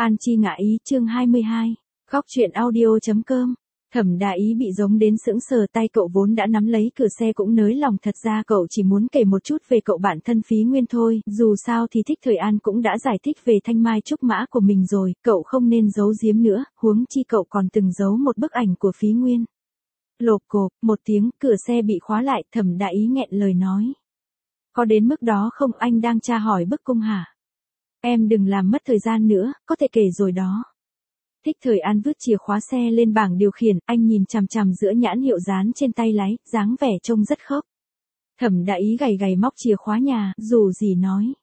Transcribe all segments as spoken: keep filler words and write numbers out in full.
An chi ngã ý chương hai mươi hai. Góc truyện audio.com. Thẩm Đại Ý bị giống đến sững sờ, tay cậu vốn đã nắm lấy cửa xe cũng nới lòng, thật ra cậu chỉ muốn kể một chút về cậu bạn thân Phí Nguyên thôi, dù sao thì Thích Thời An cũng đã giải thích về thanh mai trúc mã của mình rồi, cậu không nên giấu giếm nữa, huống chi cậu còn từng giấu một bức ảnh của Phí Nguyên. Lộp cộp, một tiếng, cửa xe bị khóa lại, Thẩm Đại Ý nghẹn lời nói. Có đến mức đó không, anh đang tra hỏi bức cung hả? Em đừng làm mất thời gian nữa, có thể kể rồi đó. Thích Thời An vứt chìa khóa xe lên bảng điều khiển, anh nhìn chằm chằm giữa nhãn hiệu dán trên tay lái, dáng vẻ trông rất khốc. Thẩm Đại Ý gầy gầy móc chìa khóa nhà, dù gì nói.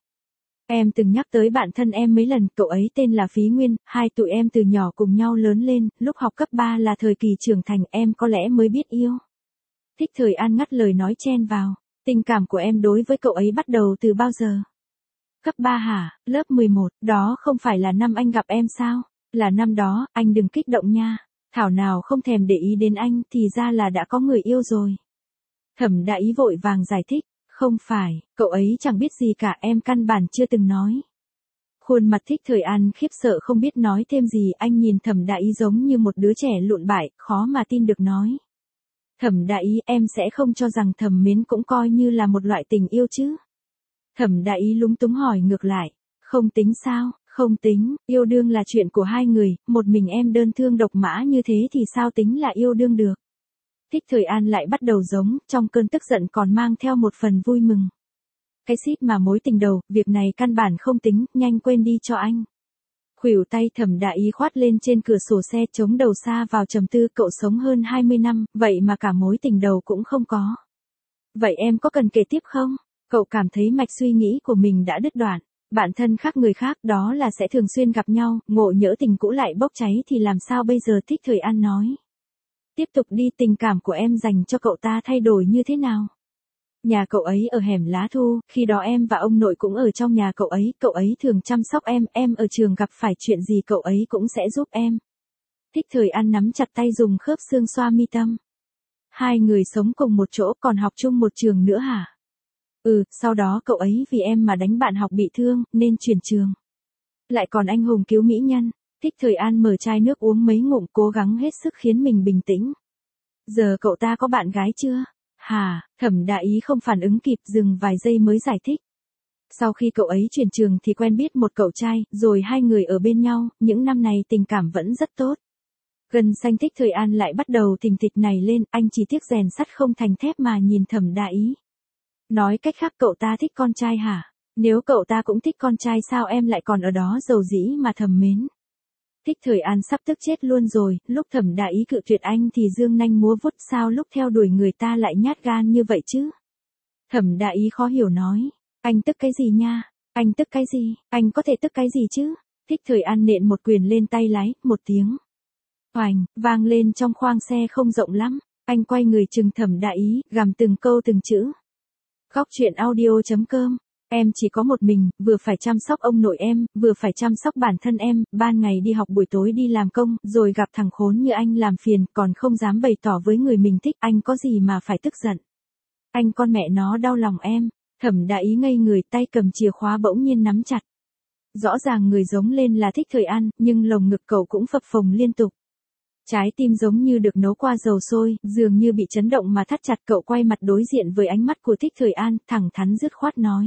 Em từng nhắc tới bạn thân em mấy lần, cậu ấy tên là Phí Nguyên, hai tụi em từ nhỏ cùng nhau lớn lên, lúc học cấp ba là thời kỳ trưởng thành, em có lẽ mới biết yêu. Thích Thời An ngắt lời nói chen vào, tình cảm của em đối với cậu ấy bắt đầu từ bao giờ? Cấp ba hả, lớp mười một, đó không phải là năm anh gặp em sao? Là năm đó, anh đừng kích động nha. Thảo nào không thèm để ý đến anh, thì ra là đã có người yêu rồi. Thẩm Đại Ý vội vàng giải thích, không phải, cậu ấy chẳng biết gì cả, em căn bản chưa từng nói. Khuôn mặt Thích Thời An khiếp sợ không biết nói thêm gì, anh nhìn Thẩm Đại Ý giống như một đứa trẻ lụn bại, khó mà tin được nói. Thẩm Đại Ý, em sẽ không cho rằng thầm mến cũng coi như là một loại tình yêu chứ? Thẩm Đại Ý lúng túng hỏi ngược lại, không tính sao? Không tính, yêu đương là chuyện của hai người, một mình em đơn thương độc mã như thế thì sao tính là yêu đương được. Thích Thời An lại bắt đầu giống, trong cơn tức giận còn mang theo một phần vui mừng. Cái xít mà mối tình đầu, việc này căn bản không tính, nhanh quên đi cho anh. Khuỷu tay Thẩm Đại Ý khoát lên trên cửa sổ xe, chống đầu xa vào trầm tư, cậu sống hơn hai mươi năm, vậy mà cả mối tình đầu cũng không có. Vậy em có cần kể tiếp không? Cậu cảm thấy mạch suy nghĩ của mình đã đứt đoạn. Bạn thân khác người khác, đó là sẽ thường xuyên gặp nhau, ngộ nhỡ tình cũ lại bốc cháy thì làm sao bây giờ? Thích Thời An nói. Tiếp tục đi, tình cảm của em dành cho cậu ta thay đổi như thế nào? Nhà cậu ấy ở hẻm Lá Thu, khi đó em và ông nội cũng ở trong nhà cậu ấy, cậu ấy thường chăm sóc em, em ở trường gặp phải chuyện gì cậu ấy cũng sẽ giúp em. Thích Thời An nắm chặt tay dùng khớp xương xoa mi tâm. Hai người sống cùng một chỗ còn học chung một trường nữa hả? Ừ, sau đó cậu ấy vì em mà đánh bạn học bị thương, nên chuyển trường. Lại còn anh hùng cứu mỹ nhân. Thích Thời An mở chai nước uống mấy ngụm, cố gắng hết sức khiến mình bình tĩnh. Giờ cậu ta có bạn gái chưa? Hà, Thẩm Đại Ý không phản ứng kịp, dừng vài giây mới giải thích. Sau khi cậu ấy chuyển trường thì quen biết một cậu trai, rồi hai người ở bên nhau, những năm này tình cảm vẫn rất tốt. Gần xanh Thích Thời An lại bắt đầu thình thịch này lên, anh chỉ tiếc rèn sắt không thành thép mà nhìn Thẩm Đại Ý. Nói cách khác cậu ta thích con trai hả? Nếu cậu ta cũng thích con trai sao em lại còn ở đó dầu dĩ mà thầm mến? Thích Thời An sắp tức chết luôn rồi, lúc Thẩm Đại Ý cự tuyệt anh thì dương nanh múa vuốt, sao lúc theo đuổi người ta lại nhát gan như vậy chứ? Thẩm Đại Ý khó hiểu nói, anh tức cái gì nha? Anh tức cái gì? Anh có thể tức cái gì chứ? Thích Thời An nện một quyền lên tay lái, một tiếng oành vang lên trong khoang xe không rộng lắm. Anh quay người trừng Thẩm Đại Ý, gằn từng câu từng chữ. Góc truyện audio.com. Em chỉ có một mình, vừa phải chăm sóc ông nội em, vừa phải chăm sóc bản thân em, ban ngày đi học buổi tối đi làm công, rồi gặp thằng khốn như anh làm phiền, còn không dám bày tỏ với người mình thích, anh có gì mà phải tức giận. Anh con mẹ nó đau lòng em. Thẩm Đại Ý ngây người, tay cầm chìa khóa bỗng nhiên nắm chặt. Rõ ràng người giống lên là Thích Thời An, nhưng lồng ngực cậu cũng phập phồng liên tục. Trái tim giống như được nấu qua dầu sôi, dường như bị chấn động mà thắt chặt, cậu quay mặt đối diện với ánh mắt của Thích Thời An, thẳng thắn dứt khoát nói.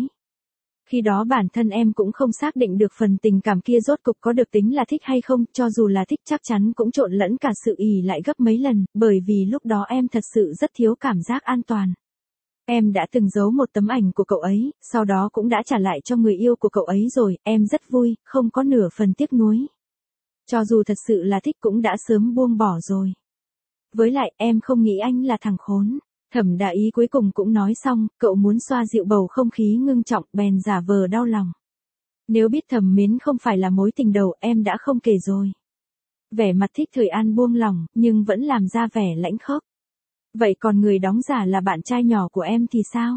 Khi đó bản thân em cũng không xác định được phần tình cảm kia rốt cục có được tính là thích hay không, cho dù là thích chắc chắn cũng trộn lẫn cả sự ỉ lại gấp mấy lần, bởi vì lúc đó em thật sự rất thiếu cảm giác an toàn. Em đã từng giấu một tấm ảnh của cậu ấy, sau đó cũng đã trả lại cho người yêu của cậu ấy rồi, em rất vui, không có nửa phần tiếc nuối. Cho dù thật sự là thích cũng đã sớm buông bỏ rồi. Với lại em không nghĩ anh là thằng khốn. Thẩm Đại Ý cuối cùng cũng nói xong, cậu muốn xoa dịu bầu không khí ngưng trọng, bèn giả vờ đau lòng. Nếu biết thầm mến không phải là mối tình đầu em đã không kể rồi. Vẻ mặt Thích Thời An buông lỏng, nhưng vẫn làm ra vẻ lãnh khốc. Vậy còn người đóng giả là bạn trai nhỏ của em thì sao?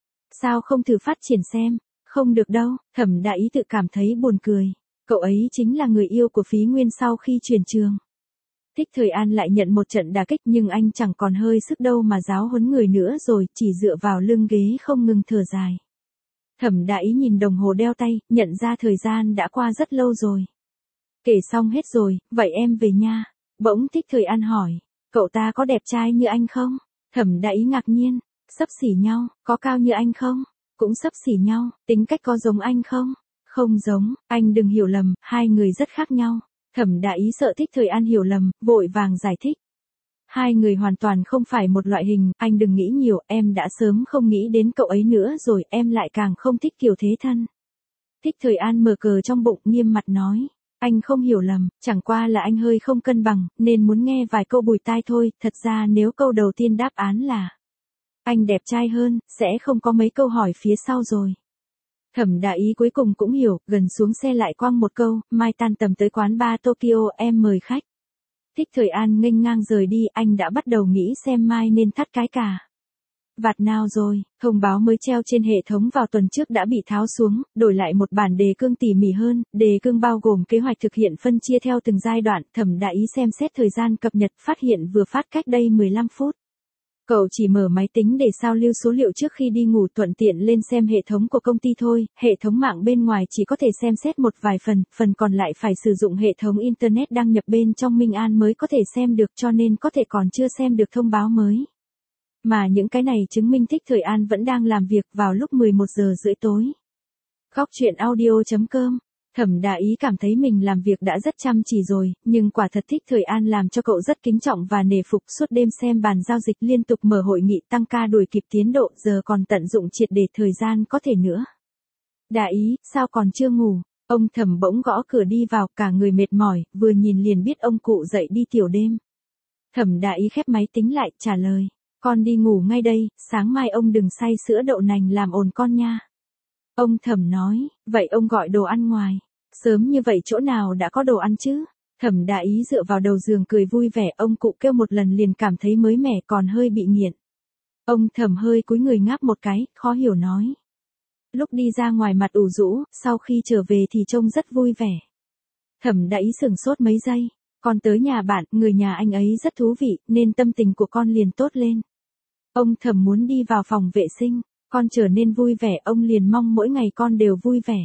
Sao không thử phát triển xem? Không được đâu, Thẩm Đại Ý tự cảm thấy buồn cười. Cậu ấy chính là người yêu của Phí Nguyên sau khi chuyển trường. Thích Thời An lại nhận một trận đả kích, nhưng anh chẳng còn hơi sức đâu mà giáo huấn người nữa rồi, chỉ dựa vào lưng ghế không ngừng thở dài. Thẩm Đại Ý nhìn đồng hồ đeo tay, nhận ra thời gian đã qua rất lâu rồi. Kể xong hết rồi, vậy em về nha. Bỗng Thích Thời An hỏi, cậu ta có đẹp trai như anh không? Thẩm Đại Ý ngạc nhiên, xấp xỉ nhau, có cao như anh không? Cũng xấp xỉ nhau, tính cách có giống anh không? Không giống, anh đừng hiểu lầm, hai người rất khác nhau. Thẩm Đại Ý sợ Thích Thời An hiểu lầm, vội vàng giải thích. Hai người hoàn toàn không phải một loại hình, anh đừng nghĩ nhiều, em đã sớm không nghĩ đến cậu ấy nữa rồi, em lại càng không thích kiểu thế thân. Thích Thời An mở cờ trong bụng nghiêm mặt nói, anh không hiểu lầm, chẳng qua là anh hơi không cân bằng, nên muốn nghe vài câu bùi tai thôi, thật ra nếu câu đầu tiên đáp án là anh đẹp trai hơn, sẽ không có mấy câu hỏi phía sau rồi. Thẩm Đại Ý cuối cùng cũng hiểu, gần xuống xe lại quăng một câu, mai tan tầm tới quán bar Tokyo em mời khách. Thích Thời An nghênh ngang rời đi, anh đã bắt đầu nghĩ xem mai nên thắt cái cà vạt nào rồi. Thông báo mới treo trên hệ thống vào tuần trước đã bị tháo xuống, đổi lại một bản đề cương tỉ mỉ hơn, đề cương bao gồm kế hoạch thực hiện phân chia theo từng giai đoạn. Thẩm Đại Ý xem xét thời gian cập nhật, phát hiện vừa phát cách đây mười lăm phút. Cậu chỉ mở máy tính để sao lưu số liệu trước khi đi ngủ, thuận tiện lên xem hệ thống của công ty thôi, hệ thống mạng bên ngoài chỉ có thể xem xét một vài phần, phần còn lại phải sử dụng hệ thống Internet đăng nhập bên trong Minh An mới có thể xem được, cho nên có thể còn chưa xem được thông báo mới. Mà những cái này chứng minh Thích Thời An vẫn đang làm việc vào lúc mười một giờ rưỡi tối. Góc truyện audio chấm com. Thẩm Đại Ý cảm thấy mình làm việc đã rất chăm chỉ rồi, nhưng quả thật Thích Thời An làm cho cậu rất kính trọng và nể phục, suốt đêm xem bàn giao dịch, liên tục mở hội nghị tăng ca đuổi kịp tiến độ, giờ còn tận dụng triệt để thời gian có thể nữa. Đại Ý, sao còn chưa ngủ? Ông Thẩm bỗng gõ cửa đi vào, cả người mệt mỏi, vừa nhìn liền biết ông cụ dậy đi tiểu đêm. Thẩm Đại Ý khép máy tính lại, trả lời, con đi ngủ ngay đây, sáng mai ông đừng say sữa đậu nành làm ồn con nha. Ông Thẩm nói, vậy ông gọi đồ ăn ngoài. Sớm như vậy chỗ nào đã có đồ ăn chứ? Thẩm Đại Ý dựa vào đầu giường cười vui vẻ, ông cụ kêu một lần liền cảm thấy mới mẻ, còn hơi bị nghiện. Ông Thẩm hơi cúi người ngáp một cái, khó hiểu nói. Lúc đi ra ngoài mặt ủ rũ, sau khi trở về thì trông rất vui vẻ. Thẩm Đại Ý sửng sốt mấy giây, con tới nhà bạn, người nhà anh ấy rất thú vị, nên tâm tình của con liền tốt lên. Ông Thẩm muốn đi vào phòng vệ sinh, con trở nên vui vẻ, ông liền mong mỗi ngày con đều vui vẻ.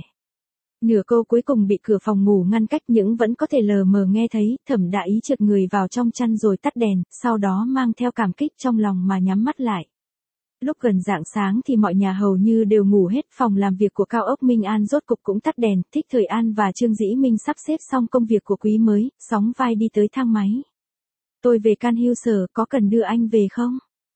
Nửa câu cuối cùng bị cửa phòng ngủ ngăn cách, nhưng vẫn có thể lờ mờ nghe thấy. Thẩm Đại Ý trượt người vào trong chăn rồi tắt đèn, sau đó mang theo cảm kích trong lòng mà nhắm mắt lại. Lúc gần rạng sáng thì mọi nhà hầu như đều ngủ hết, phòng làm việc của cao ốc Minh An rốt cục cũng tắt đèn. Thích Thời An và Trương Dĩ Minh sắp xếp xong công việc của quý mới, sóng vai đi tới thang máy. Tôi về Can Hưu Sở, có cần đưa anh về không?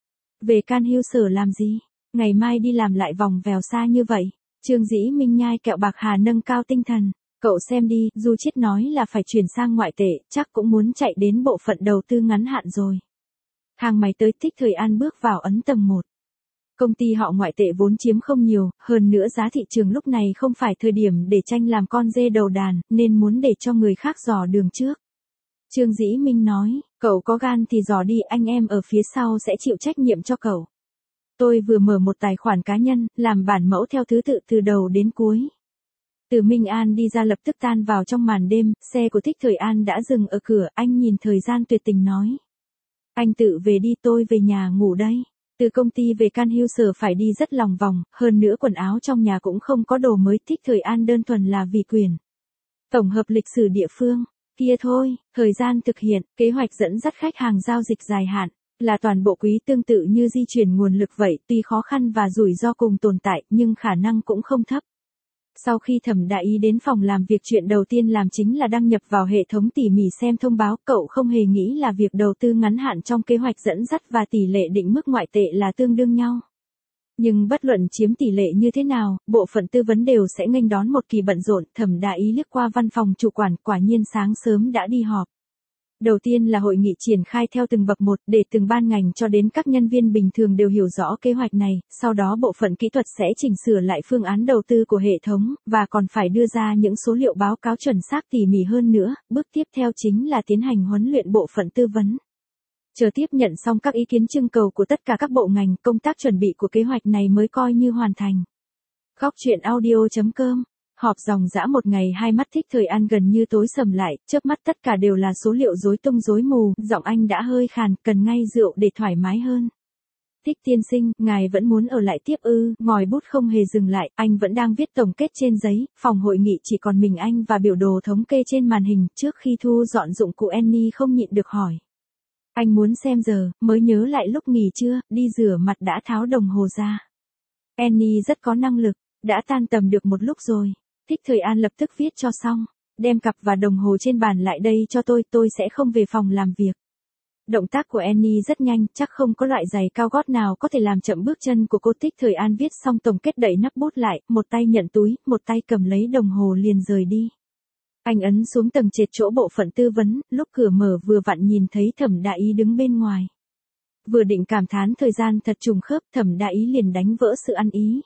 Về Can Hưu Sở làm gì? Ngày mai đi làm lại vòng vèo xa như vậy. Trương Dĩ Minh nhai kẹo bạc hà nâng cao tinh thần. Cậu xem đi, Du Chiết nói là phải chuyển sang ngoại tệ, chắc cũng muốn chạy đến bộ phận đầu tư ngắn hạn rồi. Thang máy tới, Thích Thời An bước vào ấn tầng một. Công ty họ ngoại tệ vốn chiếm không nhiều, hơn nữa giá thị trường lúc này không phải thời điểm để tranh làm con dê đầu đàn, nên muốn để cho người khác dò đường trước. Trương Dĩ Minh nói, cậu có gan thì dò đi, anh em ở phía sau sẽ chịu trách nhiệm cho cậu. Tôi vừa mở một tài khoản cá nhân, làm bản mẫu theo thứ tự từ đầu đến cuối. Từ Minh An đi ra lập tức tan vào trong màn đêm, xe của Thích Thời An đã dừng ở cửa, anh nhìn thời gian tuyệt tình nói. Anh tự về đi, tôi về nhà ngủ đây. Từ công ty về Can Hưu Sở phải đi rất lòng vòng, hơn nữa quần áo trong nhà cũng không có đồ mới, Thích Thời An đơn thuần là vì quyền. Tổng hợp lịch sử địa phương, kia thôi, thời gian thực hiện, kế hoạch dẫn dắt khách hàng giao dịch dài hạn. Là toàn bộ quý tương tự như di chuyển nguồn lực vậy, tuy khó khăn và rủi ro cùng tồn tại, nhưng khả năng cũng không thấp. Sau khi Thẩm Đại Ý đến phòng làm việc, chuyện đầu tiên làm chính là đăng nhập vào hệ thống tỉ mỉ xem thông báo. Cậu không hề nghĩ là việc đầu tư ngắn hạn trong kế hoạch dẫn dắt và tỷ lệ định mức ngoại tệ là tương đương nhau. Nhưng bất luận chiếm tỷ lệ như thế nào, bộ phận tư vấn đều sẽ nghênh đón một kỳ bận rộn. Thẩm Đại Ý liếc qua văn phòng chủ quản, quả nhiên sáng sớm đã đi họp. Đầu tiên là hội nghị triển khai theo từng bậc một, để từng ban ngành cho đến các nhân viên bình thường đều hiểu rõ kế hoạch này, sau đó bộ phận kỹ thuật sẽ chỉnh sửa lại phương án đầu tư của hệ thống, và còn phải đưa ra những số liệu báo cáo chuẩn xác tỉ mỉ hơn nữa. Bước tiếp theo chính là tiến hành huấn luyện bộ phận tư vấn. Chờ tiếp nhận xong các ý kiến trưng cầu của tất cả các bộ ngành, công tác chuẩn bị của kế hoạch này mới coi như hoàn thành. Góc truyện audio chấm com. Họp dòng dã một ngày, hai mắt Thích Thời An gần như tối sầm lại, chớp mắt tất cả đều là số liệu rối tung rối mù, giọng anh đã hơi khàn, cần ngay rượu để thoải mái hơn. Thích tiên sinh, ngài vẫn muốn ở lại tiếp ư? Ngòi bút không hề dừng lại, anh vẫn đang viết tổng kết trên giấy, phòng hội nghị chỉ còn mình anh và biểu đồ thống kê trên màn hình, trước khi thu dọn dụng cụ Annie không nhịn được hỏi. Anh muốn xem giờ, mới nhớ lại lúc nghỉ trưa, đi rửa mặt đã tháo đồng hồ ra. Annie rất có năng lực, đã tan tầm được một lúc rồi. Thích Thời An lập tức viết cho xong, đem cặp và đồng hồ trên bàn lại đây cho tôi, tôi sẽ không về phòng làm việc. Động tác của Annie rất nhanh, chắc không có loại giày cao gót nào có thể làm chậm bước chân của cô. Thích Thời An viết xong tổng kết đậy nắp bút lại, một tay nhận túi, một tay cầm lấy đồng hồ liền rời đi. Anh ấn xuống tầng trệt chỗ bộ phận tư vấn, lúc cửa mở vừa vặn nhìn thấy Thẩm Đại Ý đứng bên ngoài. Vừa định cảm thán thời gian thật trùng khớp, Thẩm Đại Ý liền đánh vỡ sự ăn ý.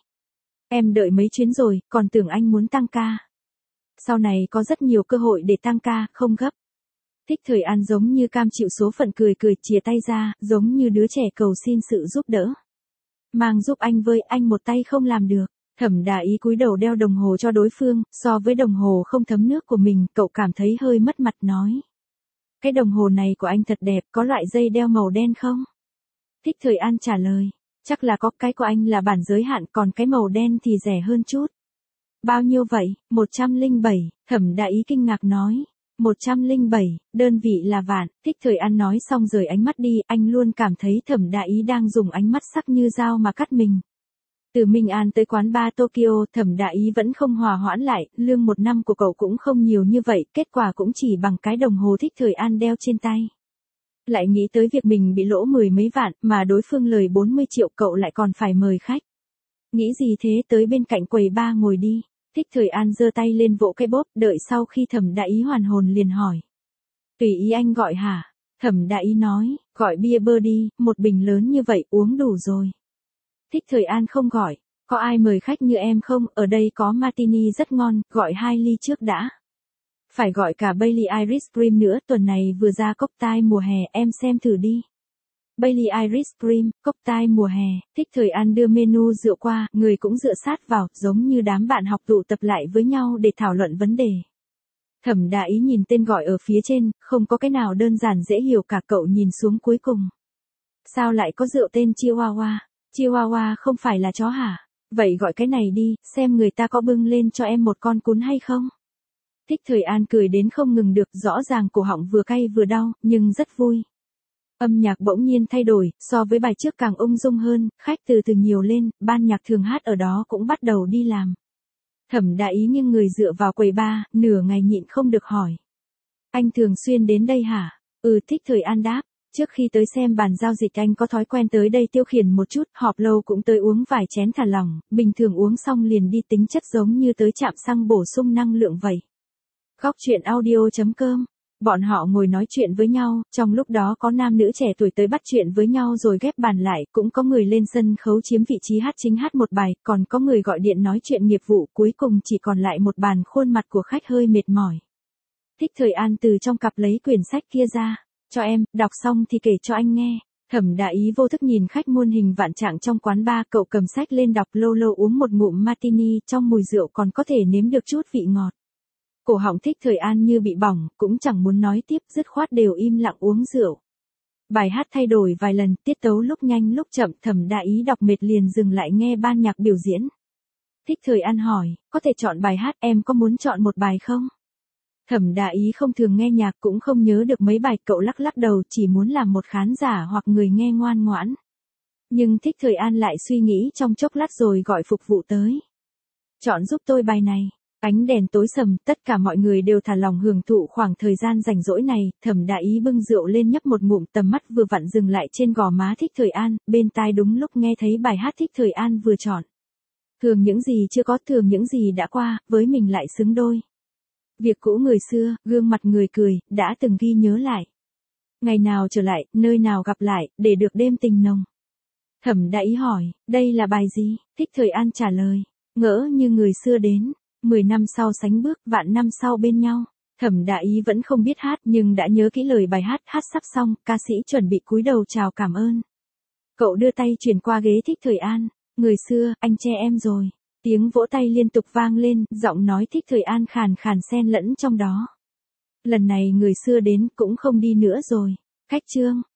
Em đợi mấy chuyến rồi, còn tưởng anh muốn tăng ca. Sau này có rất nhiều cơ hội để tăng ca, không gấp. Thích Thời An giống như cam chịu số phận, cười cười chìa tay ra, giống như đứa trẻ cầu xin sự giúp đỡ. Mang giúp anh với, anh một tay không làm được. Thẩm Đại Ý cúi đầu đeo đồng hồ cho đối phương, so với đồng hồ không thấm nước của mình, cậu cảm thấy hơi mất mặt nói. Cái đồng hồ này của anh thật đẹp, có loại dây đeo màu đen không? Thích Thời An trả lời, chắc là có, cái của anh là bản giới hạn, còn cái màu đen thì rẻ hơn chút. Bao nhiêu vậy? một trăm lẻ bảy, Thẩm Đại Ý kinh ngạc nói. một trăm lẻ bảy, đơn vị là vạn. Thích Thời An nói xong rời ánh mắt đi, anh luôn cảm thấy Thẩm Đại Ý đang dùng ánh mắt sắc như dao mà cắt mình. Từ Minh An tới quán bar Tokyo, Thẩm Đại Ý vẫn không hòa hoãn lại, lương một năm của cậu cũng không nhiều như vậy, kết quả cũng chỉ bằng cái đồng hồ Thích Thời An đeo trên tay. Lại nghĩ tới việc mình bị lỗ mười mấy vạn, mà đối phương lời bốn mươi triệu, cậu lại còn phải mời khách. Nghĩ gì thế, tới bên cạnh quầy bar ngồi đi. Thích Thời An giơ tay lên vỗ cái bóp, đợi sau khi Thẩm Đại Ý hoàn hồn liền hỏi. Tùy ý anh gọi hả? Thẩm Đại Ý nói, gọi bia bơ đi, một bình lớn như vậy uống đủ rồi. Thích Thời An không gọi, có ai mời khách như em không, ở đây có martini rất ngon, gọi hai ly trước đã. Phải gọi cả Bailey Iris Cream nữa, tuần này vừa ra cocktail mùa hè, em xem thử đi. Bailey Iris Cream, cocktail mùa hè. Thích Thời An đưa menu rượu qua, người cũng dựa sát vào, giống như đám bạn học tụ tập lại với nhau để thảo luận vấn đề. Thẩm Đại Ý nhìn tên gọi ở phía trên, không có cái nào đơn giản dễ hiểu cả, cậu nhìn xuống cuối cùng. Sao lại có rượu tên Chihuahua? Chihuahua không phải là chó hả? Vậy gọi cái này đi, xem người ta có bưng lên cho em một con cún hay không? Thích Thời An cười đến không ngừng được, rõ ràng cổ họng vừa cay vừa đau, nhưng rất vui. Âm nhạc bỗng nhiên thay đổi, so với bài trước càng ung dung hơn, khách từ từ nhiều lên, ban nhạc thường hát ở đó cũng bắt đầu đi làm. Thẩm Đại Ý nghiêng người dựa vào quầy bar, nửa ngày nhịn không được hỏi. Anh thường xuyên đến đây hả? Ừ, Thích Thời An đáp. Trước khi tới xem bàn giao dịch anh có thói quen tới đây tiêu khiển một chút, họp lâu cũng tới uống vài chén thả lỏng, bình thường uống xong liền đi, tính chất giống như tới trạm xăng bổ sung năng lượng vậy. Góc truyện audio chấm com. Bọn họ ngồi nói chuyện với nhau, trong lúc đó có nam nữ trẻ tuổi tới bắt chuyện với nhau rồi ghép bàn lại, cũng có người lên sân khấu chiếm vị trí hát chính hát một bài, còn có người gọi điện nói chuyện nghiệp vụ, cuối cùng chỉ còn lại một bàn, khuôn mặt của khách hơi mệt mỏi. Thích Thời An từ trong cặp lấy quyển sách kia ra. Cho em, đọc xong thì kể cho anh nghe. Thẩm Đại Ý vô thức nhìn khách muôn hình vạn trạng trong quán bar, cậu cầm sách lên đọc, lâu lâu uống một ngụm martini, trong mùi rượu còn có thể nếm được chút vị ngọt. Cổ họng Thích Thời An như bị bỏng, cũng chẳng muốn nói tiếp, dứt khoát đều im lặng uống rượu. Bài hát thay đổi vài lần, tiết tấu lúc nhanh lúc chậm, Thẩm Đại Ý đọc mệt liền dừng lại nghe ban nhạc biểu diễn. Thích Thời An hỏi, có thể chọn bài hát, em có muốn chọn một bài không? Thẩm Đại Ý không thường nghe nhạc, cũng không nhớ được mấy bài, cậu lắc lắc đầu, chỉ muốn làm một khán giả hoặc người nghe ngoan ngoãn. Nhưng Thích Thời An lại suy nghĩ trong chốc lát rồi gọi phục vụ tới. Chọn giúp tôi bài này. Ánh đèn tối sầm, tất cả mọi người đều thả lòng hưởng thụ khoảng thời gian rảnh rỗi này, Thẩm Đại Ý bưng rượu lên nhấp một ngụm, tầm mắt vừa vặn dừng lại trên gò má Thích Thời An, bên tai đúng lúc nghe thấy bài hát Thích Thời An vừa chọn. Thường những gì chưa có, thường những gì đã qua, với mình lại xứng đôi. Việc cũ người xưa, gương mặt người cười, đã từng ghi nhớ lại. Ngày nào trở lại, nơi nào gặp lại, để được đêm tình nồng. Thẩm Đại Ý hỏi, đây là bài gì? Thích Thời An trả lời, ngỡ như người xưa đến. Mười năm sau sánh bước, vạn năm sau bên nhau. Thẩm Đại Ý vẫn không biết hát nhưng đã nhớ kỹ lời bài hát, hát sắp xong, ca sĩ chuẩn bị cúi đầu chào cảm ơn. Cậu đưa tay chuyển qua ghế Thích Thời An, người xưa, anh che em rồi. Tiếng vỗ tay liên tục vang lên, giọng nói Thích Thời An khàn khàn xen lẫn trong đó. Lần này người xưa đến cũng không đi nữa rồi. Khách trương,